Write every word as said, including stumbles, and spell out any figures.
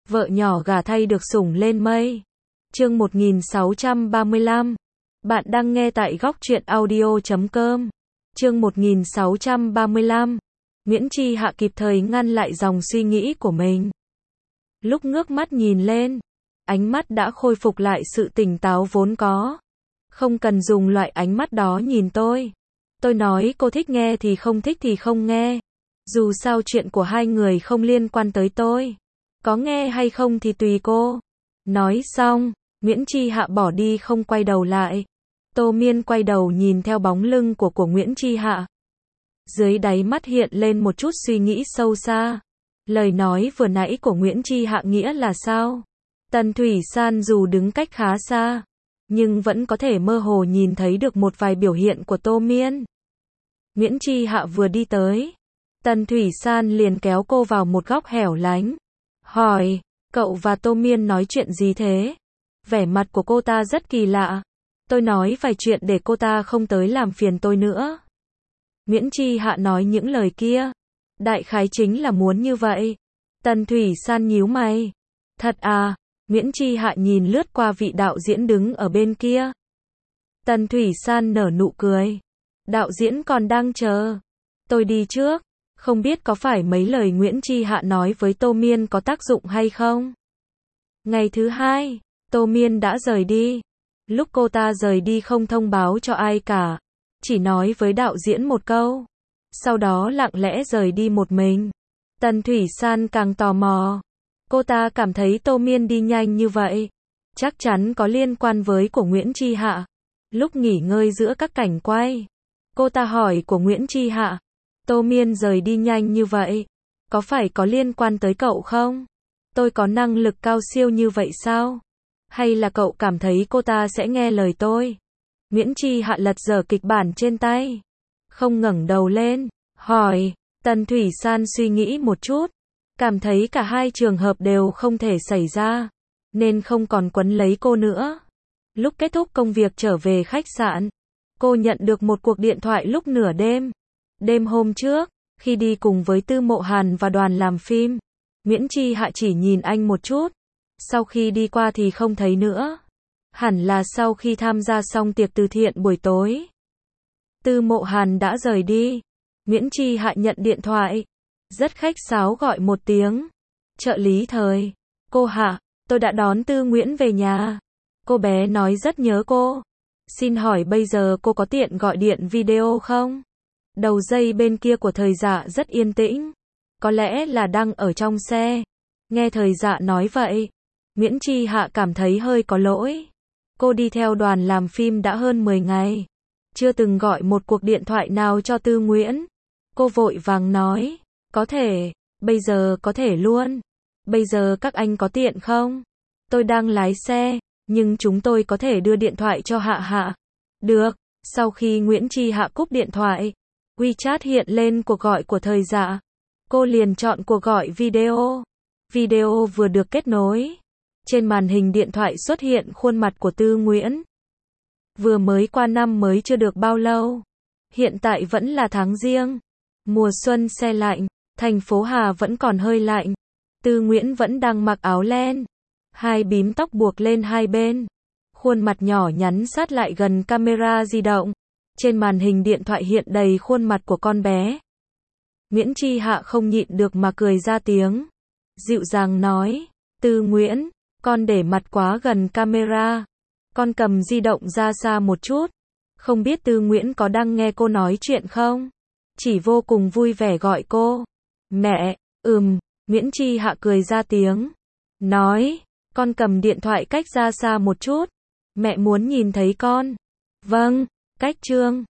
Vợ nhỏ gả thay được sủng lên mây. Chương một nghìn sáu trăm ba mươi lăm. Bạn đang nghe tại góc truyện audio chấm com. Chương một nghìn sáu trăm ba mươi lăm. Nguyễn Chi Hạ kịp thời ngăn lại dòng suy nghĩ của mình. Lúc ngước mắt nhìn lên, ánh mắt đã khôi phục lại sự tỉnh táo vốn có. Không cần dùng loại ánh mắt đó nhìn tôi. Tôi nói cô thích nghe thì không thích thì không nghe. Dù sao chuyện của hai người không liên quan tới tôi. Có nghe hay không thì tùy cô. Nói xong, Nguyễn Chi Hạ bỏ đi không quay đầu lại. Tô Miên quay đầu nhìn theo bóng lưng của của Nguyễn Chi Hạ. Dưới đáy mắt hiện lên một chút suy nghĩ sâu xa. Lời nói vừa nãy của Nguyễn Chi Hạ nghĩa là sao? Tần Thủy San dù đứng cách khá xa, nhưng vẫn có thể mơ hồ nhìn thấy được một vài biểu hiện của Tô Miên. Nguyễn Chi Hạ vừa đi tới, Tần Thủy San liền kéo cô vào một góc hẻo lánh. Hỏi, cậu và Tô Miên nói chuyện gì thế? Vẻ mặt của cô ta rất kỳ lạ. Tôi nói vài chuyện để cô ta không tới làm phiền tôi nữa. Nguyễn Chi Hạ nói những lời kia. Đại khái chính là muốn như vậy. Tần Thủy San nhíu mày. Thật à? Nguyễn Chi Hạ nhìn lướt qua vị đạo diễn đứng ở bên kia. Tần Thủy San nở nụ cười. Đạo diễn còn đang chờ. Tôi đi trước. Không biết có phải mấy lời Nguyễn Chi Hạ nói với Tô Miên có tác dụng hay không? Ngày thứ hai, Tô Miên đã rời đi. Lúc cô ta rời đi không thông báo cho ai cả. Chỉ nói với đạo diễn một câu. Sau đó lặng lẽ rời đi một mình. Tần Thủy San càng tò mò. Cô ta cảm thấy Tô Miên đi nhanh như vậy. Chắc chắn có liên quan với của Nguyễn Chi Hạ. Lúc nghỉ ngơi giữa các cảnh quay, cô ta hỏi của Nguyễn Chi Hạ. Tô Miên rời đi nhanh như vậy. Có phải có liên quan tới cậu không? Tôi có năng lực cao siêu như vậy sao? Hay là cậu cảm thấy cô ta sẽ nghe lời tôi? Nguyễn Chi Hạ lật dở kịch bản trên tay. Không ngẩng đầu lên. Hỏi. Tần Thủy San suy nghĩ một chút. Cảm thấy cả hai trường hợp đều không thể xảy ra. Nên không còn quấn lấy cô nữa. Lúc kết thúc công việc trở về khách sạn, cô nhận được một cuộc điện thoại lúc nửa đêm. Đêm hôm trước, khi đi cùng với Tư Mộ Hàn và đoàn làm phim, Nguyễn Chi Hạ chỉ nhìn anh một chút. Sau khi đi qua thì không thấy nữa. Hẳn là sau khi tham gia xong tiệc từ thiện buổi tối. Tư Mộ Hàn đã rời đi. Nguyễn Chi Hạ nhận điện thoại. Rất khách sáo gọi một tiếng. Trợ lý Thời. Cô Hạ, tôi đã đón Tư Nguyễn về nhà. Cô bé nói rất nhớ cô. Xin hỏi bây giờ cô có tiện gọi điện video không? Đầu dây bên kia của Thời Dạ rất yên tĩnh. Có lẽ là đang ở trong xe. Nghe Thời Dạ nói vậy, Nguyễn Chi Hạ cảm thấy hơi có lỗi. Cô đi theo đoàn làm phim đã hơn mười ngày. Chưa từng gọi một cuộc điện thoại nào cho Tư Nguyễn. Cô vội vàng nói. Có thể, bây giờ có thể luôn. Bây giờ các anh có tiện không? Tôi đang lái xe, nhưng chúng tôi có thể đưa điện thoại cho Hạ Hạ. Được. Sau khi Nguyễn Chi Hạ cúp điện thoại, WeChat hiện lên cuộc gọi của Thời Dạ. Cô liền chọn cuộc gọi video. Video vừa được kết nối. Trên màn hình điện thoại xuất hiện khuôn mặt của Tư Nguyễn. Vừa mới qua năm mới chưa được bao lâu. Hiện tại vẫn là tháng Giêng. Mùa xuân se lạnh. Thành phố Hà vẫn còn hơi lạnh. Tư Nguyễn vẫn đang mặc áo len. Hai bím tóc buộc lên hai bên. Khuôn mặt nhỏ nhắn sát lại gần camera di động. Trên màn hình điện thoại hiện đầy khuôn mặt của con bé. Nguyễn Chi Hạ không nhịn được mà cười ra tiếng. Dịu dàng nói. Tư Nguyễn, con để mặt quá gần camera. Con cầm di động ra xa một chút. Không biết Tư Nguyễn có đang nghe cô nói chuyện không? Chỉ vô cùng vui vẻ gọi cô. Mẹ, ừm, Nguyễn Chi Hạ cười ra tiếng. Nói, con cầm điện thoại cách ra xa một chút. Mẹ muốn nhìn thấy con. Vâng, cách chương.